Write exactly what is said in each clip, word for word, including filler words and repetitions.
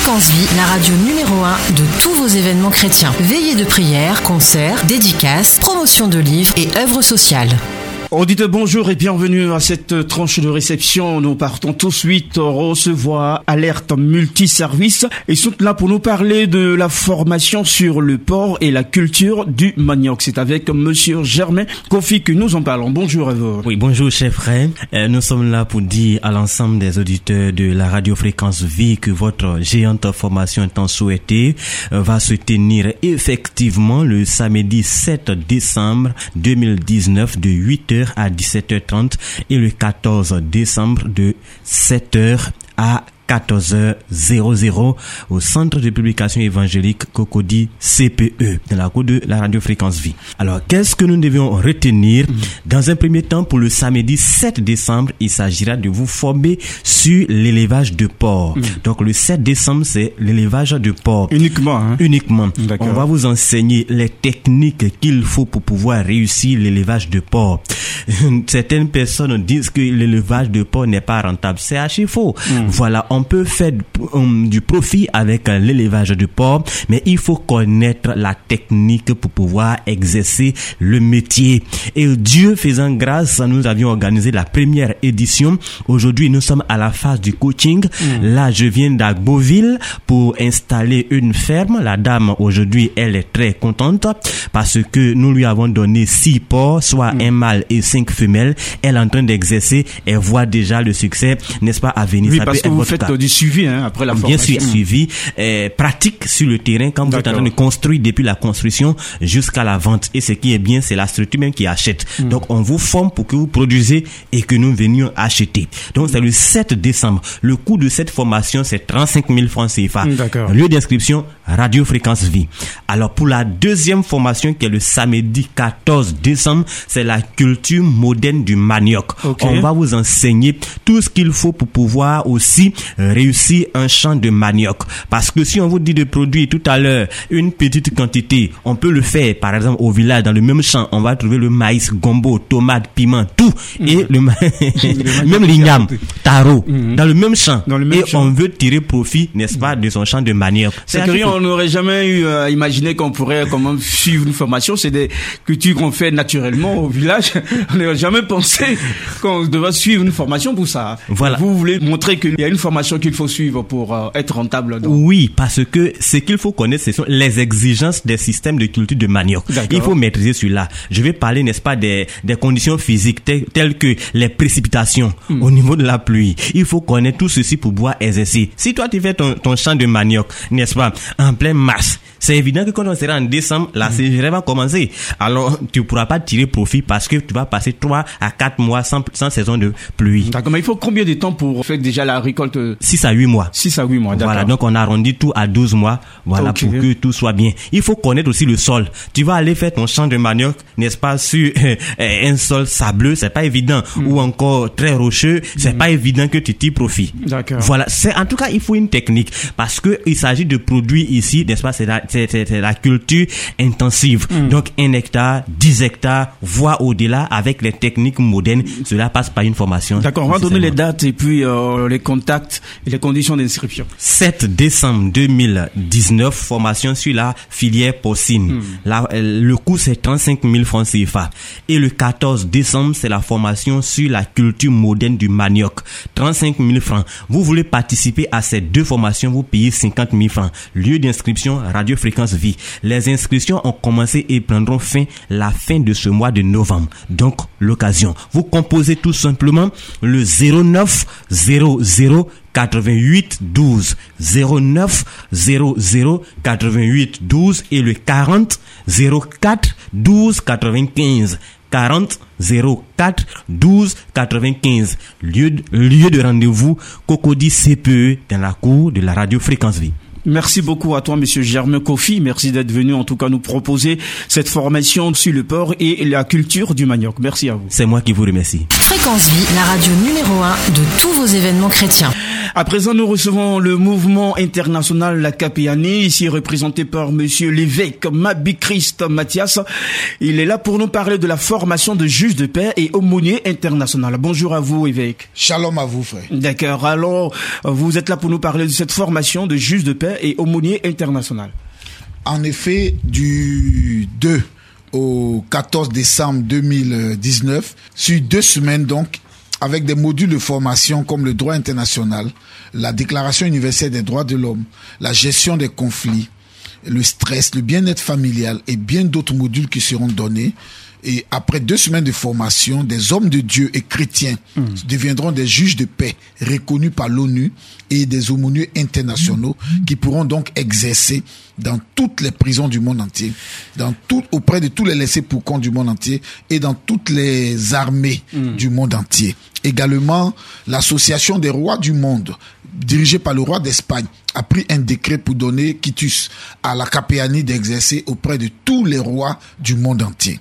Fréquence Vie, la radio numéro un de tous vos événements chrétiens. Veillées de prière, concerts, dédicaces, promotion de livres et œuvres sociales. On dit bonjour et bienvenue à cette tranche de réception. Nous partons tout de suite recevoir Alerte Multiservice. Ils sont là pour nous parler de la formation sur le porc et la culture du manioc. C'est avec Monsieur Germain Kofi que nous en parlons. Bonjour à vous. Oui, bonjour chers frères. Euh, nous sommes là pour dire à l'ensemble des auditeurs de la radio Fréquence Vie que votre géante formation tant souhaitée euh, va se tenir effectivement le samedi sept décembre deux mille dix-neuf de huit heures à dix-sept heures trente et le quatorze décembre de sept heures à quatorze heures au centre de publication évangélique Cocody C P E dans la cour de la radio Fréquence Vie. Alors, qu'est-ce que nous devions retenir? Mmh. Dans un premier temps, pour le samedi sept décembre, il s'agira de vous former sur l'élevage de porc. Mmh. Donc, le sept décembre, c'est l'élevage de porc. Uniquement, hein? Uniquement. D'accord. On va vous enseigner les techniques qu'il faut pour pouvoir réussir l'élevage de porc. Certaines personnes disent que l'élevage de porc n'est pas rentable. C'est archi faux. Mmh. Voilà. On peut faire um, du profit avec uh, l'élevage de porc, mais il faut connaître la technique pour pouvoir exercer le métier. Et Dieu faisant grâce, nous avions organisé la première édition. Aujourd'hui, nous sommes à la phase du coaching. Mmh. Là, je viens d'Agboville pour installer une ferme. La dame, aujourd'hui, elle est très contente parce que nous lui avons donné six porcs, soit mmh. un mâle et cinq femelles. Elle est en train d'exercer et voit déjà le succès, n'est-ce pas, à venir. Oui, ça parce peut que vous faites du suivi hein, après la formation. Bien sûr, suivi, euh, pratique sur le terrain quand vous D'accord. êtes en train de construire depuis la construction jusqu'à la vente. Et ce qui est bien, c'est la structure même qui achète. Mmh. Donc, on vous forme pour que vous produisez et que nous venions acheter. Donc, c'est le sept décembre. Le coût de cette formation, c'est trente-cinq mille francs C F A. D'accord. Lieu d'inscription, Radio Fréquence Vie. Alors, pour la deuxième formation, qui est le samedi quatorze décembre, c'est la culture moderne du manioc. Okay. On va vous enseigner tout ce qu'il faut pour pouvoir aussi réussir un champ de manioc. Parce que si on vous dit de produire tout à l'heure une petite quantité, on peut le faire, par exemple, au village, dans le même champ, on va trouver le maïs, gombo, tomate, piment, tout. Mmh. Et le ma... même l'igname, taro, mmh. dans le même champ. Dans le même et champ. On veut tirer profit, n'est-ce pas, de son champ de manioc. C'est, c'est curieux, on n'aurait jamais eu à imaginer qu'on pourrait comment suivre une formation. C'est des cultures qu'on fait naturellement au village. On n'aurait jamais pensé qu'on devait suivre une formation pour ça. Voilà. Vous voulez montrer qu'il y a une formation qu'il faut suivre pour euh, être rentable. Donc. Oui, parce que ce qu'il faut connaître, ce sont les exigences des systèmes de culture de manioc. D'accord. Il faut maîtriser celui-là. Je vais parler, n'est-ce pas, des, des conditions physiques telles, telles que les précipitations mm. au niveau de la pluie. Il faut connaître tout ceci pour pouvoir exercer. Si toi, tu fais ton, ton champ de manioc, n'est-ce pas, en plein mars, c'est évident que quand on sera en décembre, la sécheresse va commencer. Alors, tu ne pourras pas tirer profit parce que tu vas passer trois à quatre mois sans, sans saison de pluie. D'accord, mais il faut combien de temps pour faire déjà la récolte? six à huit mois. six à huit mois, d'accord. Voilà, donc on arrondit tout à douze mois, voilà, okay. pour que tout soit bien. Il faut connaître aussi le sol. Tu vas aller faire ton champ de manioc, n'est-ce pas, sur euh, un sol sableux, c'est pas évident, mm. ou encore très rocheux, c'est mm. pas évident que tu tires profit. D'accord. Voilà, c'est, en tout cas, il faut une technique, parce que il s'agit de produits ici, n'est-ce pas, c'est la, c'est, c'est, c'est la culture intensive. Mm. Donc, un hectare, dix hectares, voire au-delà, avec les techniques modernes, cela passe par une formation. D'accord, on va donner les dates et puis euh, les contacts et les conditions d'inscription. sept décembre deux mille dix-neuf, formation sur la filière porcine. Mm. La, le coût, c'est trente-cinq mille francs C F A. Et le quatorze décembre, c'est la formation sur la culture moderne du manioc. trente-cinq mille francs. Vous voulez participer à ces deux formations, vous payez cinquante mille francs. Lieu d'inscription, Radio Fréquence Vie. Les inscriptions ont commencé et prendront fin la fin de ce mois de novembre. Donc, l'occasion. Vous composez tout simplement le zéro neuf zéro zéro quatre-vingt-huit douze zéro neuf zéro zéro quatre-vingt-huit douze et le quarante zéro quatre douze quatre-vingt-quinze quarante zéro quatre douze quatre-vingt-quinze. Lieu de, lieu de rendez-vous Cocody C P E dans la cour de la radio Fréquence Vie. Merci beaucoup à toi, Monsieur Germain Kofi. Merci d'être venu, en tout cas, nous proposer cette formation sur le porc et la culture du manioc. Merci à vous. C'est moi qui vous remercie. Fréquence Vie, la radio numéro un de tous vos événements chrétiens. À présent, nous recevons le mouvement international La Capéanie, ici représenté par monsieur l'évêque Mabi Christ Mathias. Il est là pour nous parler de la formation de juges de paix et aumôniers international. Bonjour à vous, évêque. Shalom à vous, frère. D'accord. Alors, vous êtes là pour nous parler de cette formation de juges de paix et aumôniers international. En effet, du deux au quatorze décembre deux mille dix-neuf, sur deux semaines donc, avec des modules de formation comme le droit international, la Déclaration universelle des droits de l'homme, la gestion des conflits, le stress, le bien-être familial et bien d'autres modules qui seront donnés. Et après deux semaines de formation, des hommes de Dieu et chrétiens mmh. deviendront des juges de paix reconnus par l'ONU et des aumôniers internationaux mmh. qui pourront donc exercer dans toutes les prisons du monde entier, dans tout, auprès de tous les laissés pour compte du monde entier et dans toutes les armées mmh. du monde entier. Également, l'association des rois du monde, dirigée par le roi d'Espagne, a pris un décret pour donner quitus à la Capéanie d'exercer auprès de tous les rois du monde entier.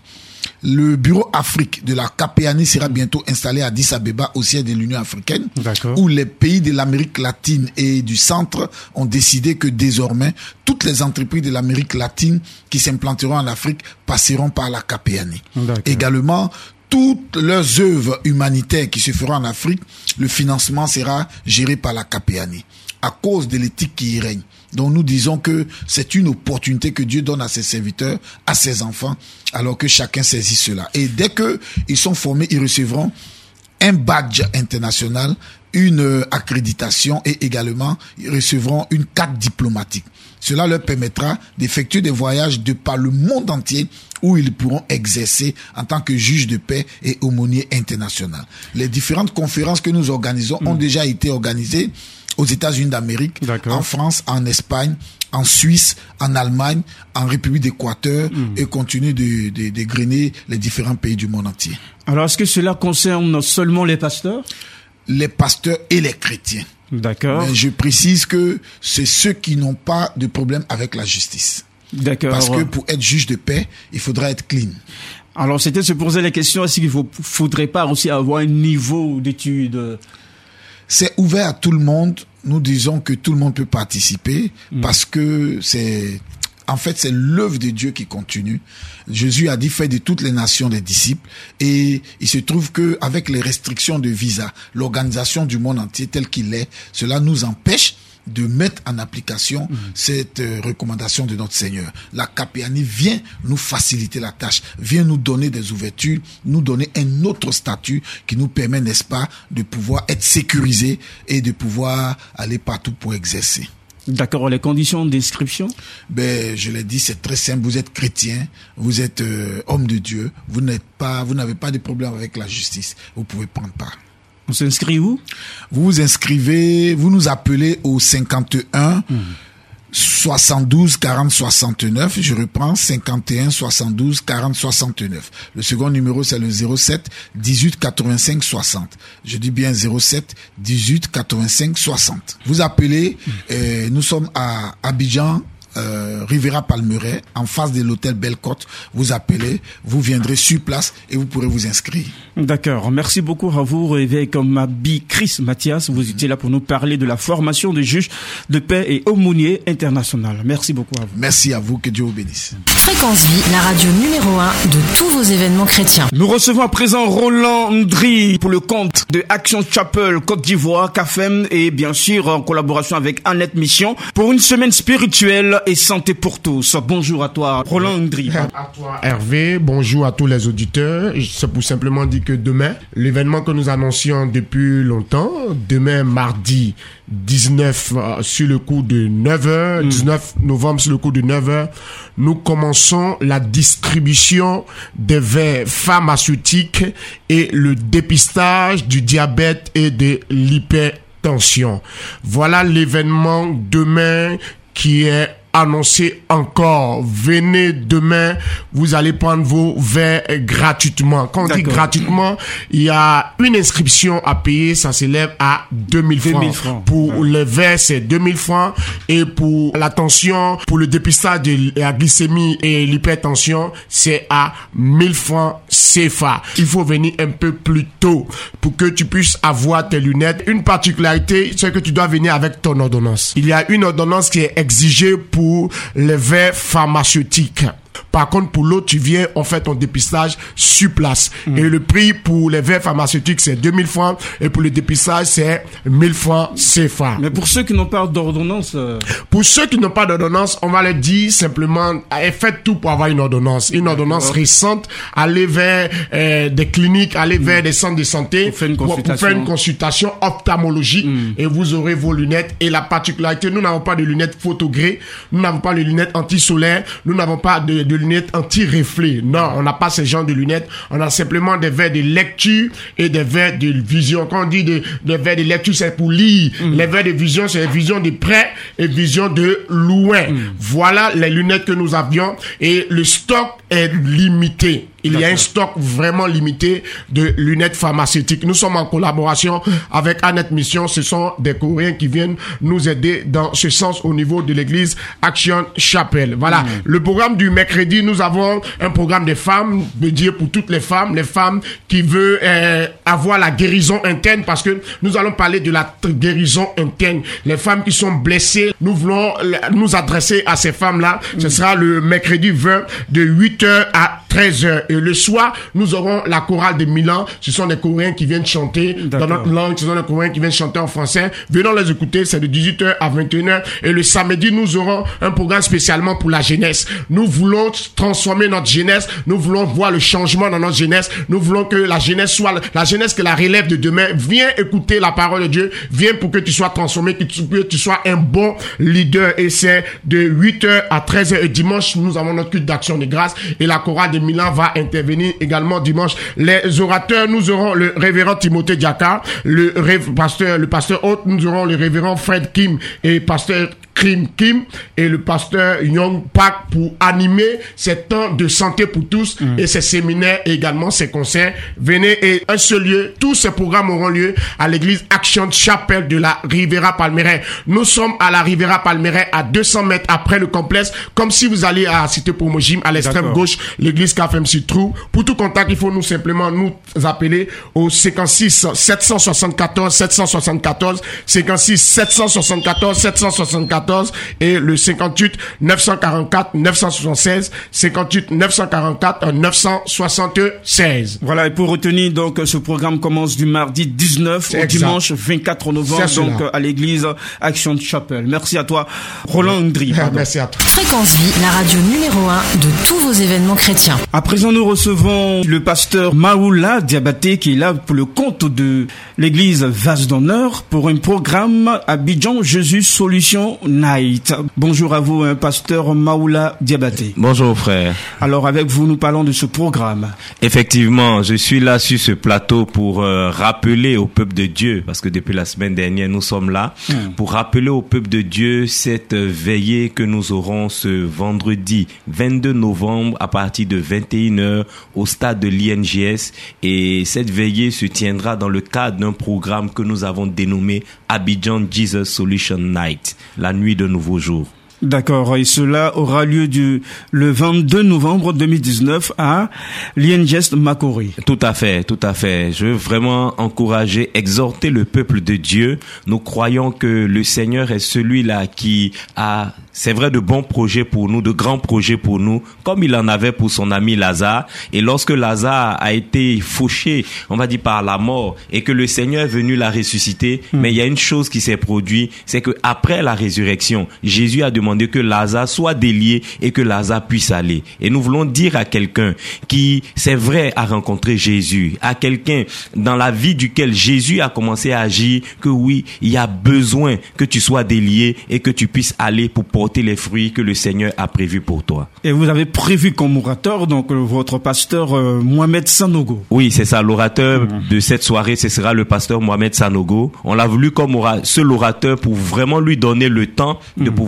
Le bureau Afrique de la Capéanie sera bientôt installé à Addis Abeba, au siège de l'Union africaine, D'accord. où les pays de l'Amérique latine et du centre ont décidé que désormais, toutes les entreprises de l'Amérique latine qui s'implanteront en Afrique passeront par la Capéanie. D'accord. Également, toutes leurs œuvres humanitaires qui se feront en Afrique, le financement sera géré par la Capéanie, à cause de l'éthique qui y règne. Donc nous disons que c'est une opportunité que Dieu donne à ses serviteurs, à ses enfants, alors que chacun saisit cela. Et dès que ils sont formés, ils recevront un badge international, une accréditation et également ils recevront une carte diplomatique. Cela leur permettra d'effectuer des voyages de par le monde entier où ils pourront exercer en tant que juges de paix et aumôniers internationaux. Les différentes conférences que nous organisons mmh. ont déjà été organisées aux États-Unis d'Amérique, D'accord. en France, en Espagne, en Suisse, en Allemagne, en République d'Équateur mmh. et continuer de, de, de grainer les différents pays du monde entier. Alors, est-ce que cela concerne seulement les pasteurs? Les pasteurs et les chrétiens. D'accord. Mais je précise que c'est ceux qui n'ont pas de problème avec la justice. D'accord. Parce que pour être juge de paix, il faudra être clean. Alors, c'était se poser la question, est-ce qu'il ne faudrait pas aussi avoir un niveau d'études? C'est ouvert à tout le monde. Nous disons que tout le monde peut participer mmh. parce que c'est, en fait, c'est l'œuvre de Dieu qui continue. Jésus a dit, faites de toutes les nations des disciples. Et il se trouve que, avec les restrictions de visa, l'organisation du monde entier tel qu'il est, cela nous empêche de mettre en application mmh. cette euh, recommandation de notre Seigneur. La Capéanie vient nous faciliter la tâche, vient nous donner des ouvertures, nous donner un autre statut qui nous permet, n'est-ce pas, de pouvoir être sécurisé et de pouvoir aller partout pour exercer. D'accord, les conditions d'inscription? Ben, je l'ai dit, c'est très simple. Vous êtes chrétien, vous êtes euh, homme de Dieu, vous n'êtes pas, vous n'avez pas de problème avec la justice. Vous pouvez prendre part. On s'inscrit où? Vous vous inscrivez, vous nous appelez au cinquante et un mmh. soixante-douze quarante soixante-neuf. Je reprends, cinquante et un soixante-douze quarante soixante-neuf. Le second numéro, c'est le zéro sept dix-huit quatre-vingt-cinq soixante. Je dis bien zéro sept dix-huit quatre-vingt-cinq soixante. Vous appelez, mmh. euh, nous sommes à Abidjan, Euh, Rivera Palmeraie, en face de l'hôtel Belle-Côte. Vous appelez, vous viendrez sur place et vous pourrez vous inscrire. D'accord. Merci beaucoup à vous, évêque Mabi Christ Mathias. Vous étiez là pour nous parler de la formation de juges de paix et aumôniers international. Merci beaucoup à vous. Merci à vous. Que Dieu vous bénisse. Fréquence Vie, la radio numéro un de tous vos événements chrétiens. Nous recevons à présent Roland Ndri pour le compte de Action Chapel Côte d'Ivoire, C A F E M, et bien sûr en collaboration avec Annette Mission pour une semaine spirituelle et santé pour tous. Bonjour à toi, Roland Ndri. À toi, Hervé. Bonjour à tous les auditeurs. C'est pour simplement dire que demain, l'événement que nous annoncions depuis longtemps, demain, mardi dix-neuf, euh, sur le coup de neuf heures, mm. dix-neuf novembre, sur le coup de neuf heures, nous commençons la distribution des verres pharmaceutiques et le dépistage du diabète et de l'hypertension. Voilà l'événement demain qui est annoncer encore. Venez demain, vous allez prendre vos verres gratuitement. Quand on D'accord. dit gratuitement, il y a une inscription à payer, ça s'élève à deux mille francs. francs. Pour ouais. les verres, c'est deux mille francs. Et pour la tension, pour le dépistage de la glycémie et l'hypertension, c'est à mille francs C F A. Il faut venir un peu plus tôt pour que tu puisses avoir tes lunettes. Une particularité, c'est que tu dois venir avec ton ordonnance. Il y a une ordonnance qui est exigée pour les verres pharmaceutiques. Par contre, pour l'autre, tu viens, on fait ton dépistage sur place. Mmh. Et le prix pour les verres pharmaceutiques, c'est deux mille francs. Et pour le dépistage, c'est mille francs C F A. Mais pour ceux qui n'ont pas d'ordonnance... Euh... Pour ceux qui n'ont pas d'ordonnance, on va leur dire simplement, faites tout pour avoir une ordonnance. Une ordonnance D'accord. récente. Allez vers euh, des cliniques, allez mmh. vers des centres de santé pour faire une pour, consultation, pour faire une consultation ophtalmologique. Mmh. Et vous aurez vos lunettes. Et la particularité, nous n'avons pas de lunettes photogrées. Nous n'avons pas de lunettes anti-solaires. Nous n'avons pas de, de lunettes anti-reflet. Non, on n'a pas ce genre de lunettes. On a simplement des verres de lecture et des verres de vision. Quand on dit des, des verres de lecture, c'est pour lire. Mm. Les verres de vision, c'est vision de près et vision de loin. Mm. Voilà les lunettes que nous avions et le stock est limité. Il D'accord. y a un stock vraiment limité de lunettes pharmaceutiques. Nous sommes en collaboration avec Annette Mission. Ce sont des Coréens qui viennent nous aider dans ce sens au niveau de l'église Action Chapel. Voilà. Mmh. Le programme du mercredi, nous avons un programme des femmes, de dire pour toutes les femmes, les femmes qui veulent euh, avoir la guérison interne, parce que nous allons parler de la t- guérison interne. Les femmes qui sont blessées, nous voulons nous adresser à ces femmes-là. Mmh. Ce sera le mercredi vingt de huit heures à treize heures. Et le soir, nous aurons la chorale de Milan. Ce sont des Coréens qui viennent chanter D'accord. dans notre langue. Ce sont des Coréens qui viennent chanter en français. Venons les écouter. C'est de dix-huit heures à vingt et une heures. Et le samedi, nous aurons un programme spécialement pour la jeunesse. Nous voulons transformer notre jeunesse. Nous voulons voir le changement dans notre jeunesse. Nous voulons que la jeunesse soit la jeunesse que la relève de demain. Viens écouter la parole de Dieu. Viens pour que tu sois transformé, que tu, que tu sois un bon leader. Et c'est de huit heures à treize heures. Et dimanche, nous avons notre culte d'action de grâce. Et la chorale de Milan va intervenir également dimanche. Les orateurs, nous aurons le révérend Timothée Diaka, le rév- pasteur, le pasteur hôte, nous aurons le révérend Fred Kim et pasteur Kim Kim et le pasteur Young Park pour animer ces temps de santé pour tous mmh. et ces séminaires et également ces concerts. Venez et un seul lieu. Tous ces programmes auront lieu à l'église Action Chapel de la Riviera Palmeraie. Nous sommes à la Riviera Palmeraie à deux cents mètres après le complexe, comme si vous alliez à Cité Pomojim à l'extrême D'accord. gauche, l'église K F M C Trou. Pour tout contact, il faut nous simplement nous appeler au cinquante-six sept cent soixante-quatorze sept cent soixante-quatorze cinquante-six sept cent soixante-quatorze sept cent soixante-quatorze et le cinquante-huit neuf cent quarante-quatre neuf cent soixante-seize cinquante-huit neuf cent quarante-quatre neuf cent soixante-seize. Voilà, et pour retenir donc ce programme commence du mardi dix-neuf C'est au exact. dimanche vingt-quatre novembre donc à l'église Action Chapel. Merci à toi Roland Ndri. Merci à toi. Fréquence Vie, la radio numéro un de tous vos événements chrétiens. À présent, nous recevons le pasteur Maoula Diabaté qui est là pour le compte de l'église Vase d'Honneur pour un programme Abidjan Jésus Solution Night. Bonjour à vous, hein, pasteur Maoula Diabaté. Bonjour frère. Alors avec vous, nous parlons de ce programme. Effectivement, je suis là sur ce plateau pour euh, rappeler au peuple de Dieu, parce que depuis la semaine dernière, nous sommes là, mmh. pour rappeler au peuple de Dieu cette euh, veillée que nous aurons ce vendredi vingt-deux novembre à partir de vingt et une heures au stade de l'I N G S. Et cette veillée se tiendra dans le cadre d'un programme que nous avons dénommé Abidjan Jesus Solution Night, la nuit de nouveau jour. D'accord, et cela aura lieu du, le vingt-deux novembre deux mille dix-neuf à l'I N G S Makori. Tout à fait, tout à fait. Je veux vraiment encourager, exhorter le peuple de Dieu. Nous croyons que le Seigneur est celui-là qui a, c'est vrai, de bons projets pour nous, de grands projets pour nous, comme il en avait pour son ami Lazare. Et lorsque Lazare a été fauché, on va dire par la mort, et que le Seigneur est venu la ressusciter, mmh. mais il y a une chose qui s'est produite, c'est que après la résurrection, Jésus a demandé que Lazare soit délié et que Lazare puisse aller. Et nous voulons dire à quelqu'un qui, c'est vrai, a rencontré Jésus, à quelqu'un dans la vie duquel Jésus a commencé à agir, que oui, il y a besoin que tu sois délié et que tu puisses aller pour porter les fruits que le Seigneur a prévus pour toi. Et vous avez prévu comme orateur, donc, votre pasteur euh, Mohamed Sanogo. Oui, c'est ça, l'orateur mmh. de cette soirée, ce sera le pasteur Mohamed Sanogo. On l'a voulu comme ora- seul orateur pour vraiment lui donner le temps mmh. de pouvoir aborder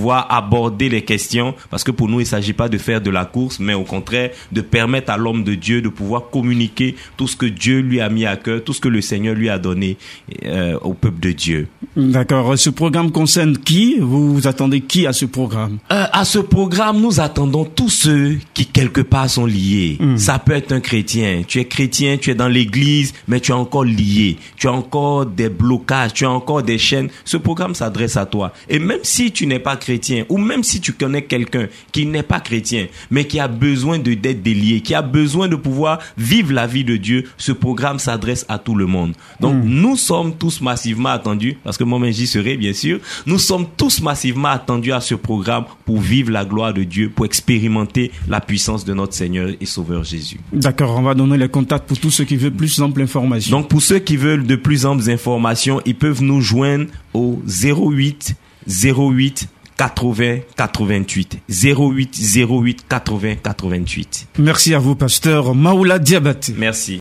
aborder les questions, parce que pour nous, il ne s'agit pas de faire de la course, mais au contraire, de permettre à l'homme de Dieu de pouvoir communiquer tout ce que Dieu lui a mis à cœur, tout ce que le Seigneur lui a donné euh, au peuple de Dieu. D'accord. Ce programme concerne qui? Vous attendez qui à ce programme? Euh, à ce programme, nous attendons tous ceux qui, quelque part, sont liés. Mmh. Ça peut être un chrétien. Tu es chrétien, tu es dans l'église, mais tu es encore lié. Tu as encore des blocages, tu as encore des chaînes. Ce programme s'adresse à toi. Et même si tu n'es pas chrétien, ou même si tu connais quelqu'un qui n'est pas chrétien, mais qui a besoin de, d'être délié, qui a besoin de pouvoir vivre la vie de Dieu, ce programme s'adresse à tout le monde. Donc, mmh. nous sommes tous massivement attendus, parce que moi-même j'y serai, bien sûr, nous sommes tous massivement attendus à ce programme pour vivre la gloire de Dieu, pour expérimenter la puissance de notre Seigneur et Sauveur Jésus. D'accord, on va donner les contacts pour tous ceux qui veulent plus amples informations. Donc, pour ceux qui veulent de plus amples informations, ils peuvent nous joindre au zéro huit zéro huit quatre-vingts quatre-vingt-huit zéro huit zéro huit quatre-vingts quatre-vingt-huit. Merci à vous, pasteur Maoula Diabaté. Merci.